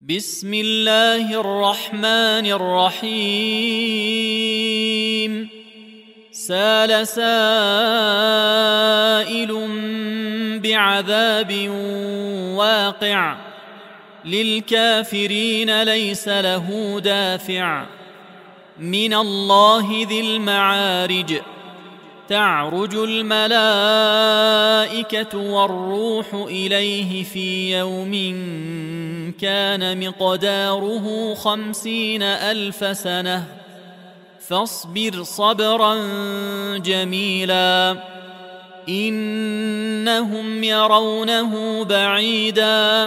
بسم الله الرحمن الرحيم. سال سائل بعذاب واقع للكافرين ليس له دافع من الله ذي المعارج. تعرج الملائكة والروح إليه في يوم كان مقداره 50,000 سنة فاصبر صبرا جميلا إنهم يرونه بعيدا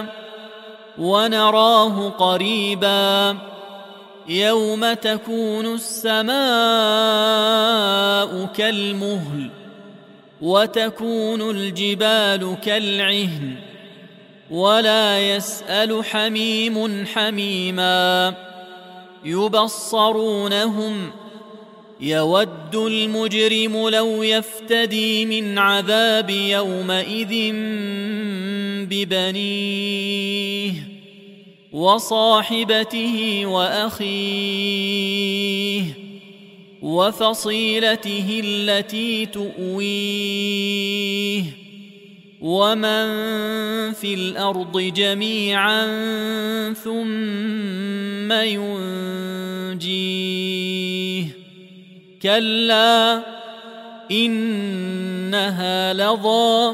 ونراه قريبا يوم تكون السماء كالمهل وتكون الجبال كالعهن ولا يسأل حميم حميما يبصرونهم يود المجرم لو يفتدي من عذاب يومئذ ببنيه وصاحبته وأخيه وفصيلته التي تؤويه ومن في الأرض جميعا ثم ينجيه كلا إنها لظى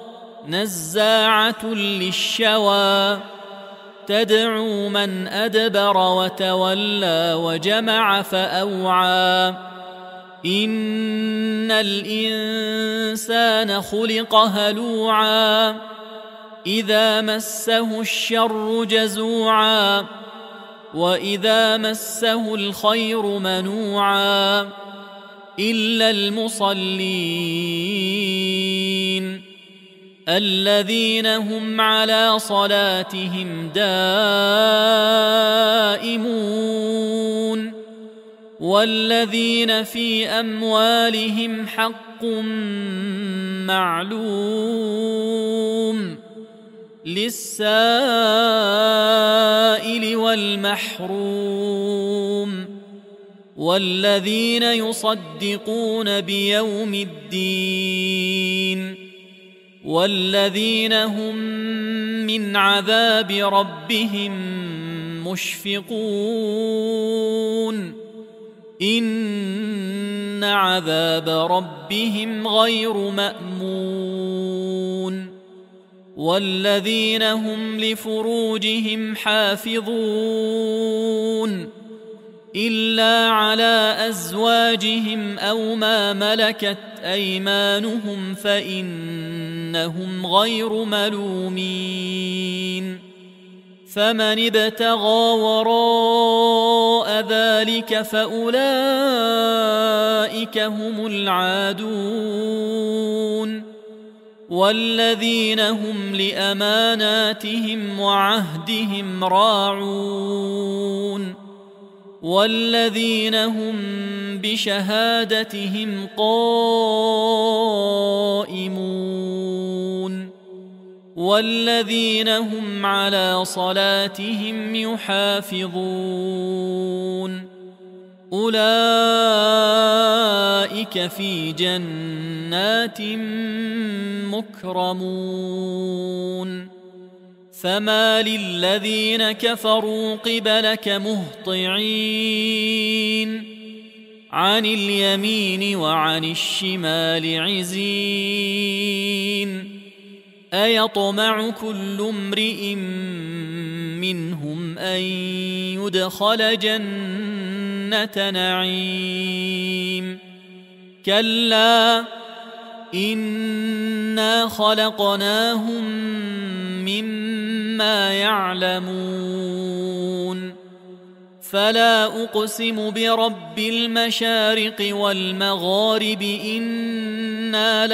نزاعة للشوى تدعو من أدبر وتولى وجمع فأوعى إن الإنسان خلق هلوعا إذا مسه الشر جزوعا وإذا مسه الخير منوعا إلا المصلين الذين هم على صلاتهم دائمون والذين في أموالهم حق معلوم للسائل والمحروم والذين يصدقون بيوم الدين والذين هم من عذاب ربهم مشفقون إن عذاب ربهم غير مأمون والذين هم لفروجهم حافظون إلا على أزواجهم أو ما ملكت أيمانهم فإنهم غير ملومين فمن ابتغى وراء ذلك فأولئك هم العادون والذين هم لأماناتهم وعهدهم راعون والذين هم بشهادتهم قائمون والذين هم على صلاتهم يحافظون أولئك في جنات مكرمون فما للذين كفروا قبلك مهطعين عن اليمين وعن الشمال عزين أيطمع كل امرئ منهم أن يدخل جنة نعيم كلا إنا خلقناهم مما يعلمون فلا أقسم برب المشارق والمغارب إنا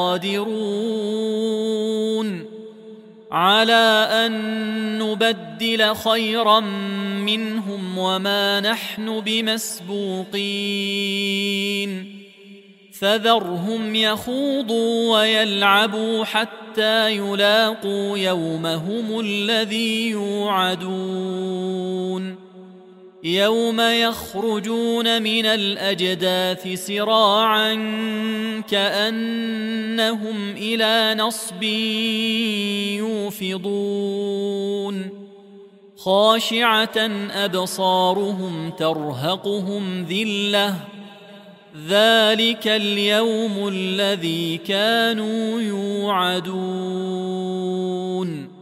لقادرون على أن نبدل خيرا منهم وما نحن بمسبوقين فذرهم يخوضوا ويلعبوا حتى حتى يلاقوا يومهم الذي يوعدون يوم يخرجون من الأجداث سراعا كأنهم إلى نصب يوفضون خاشعة أبصارهم ترهقهم ذلة ذلك اليوم الذي كانوا يوعدون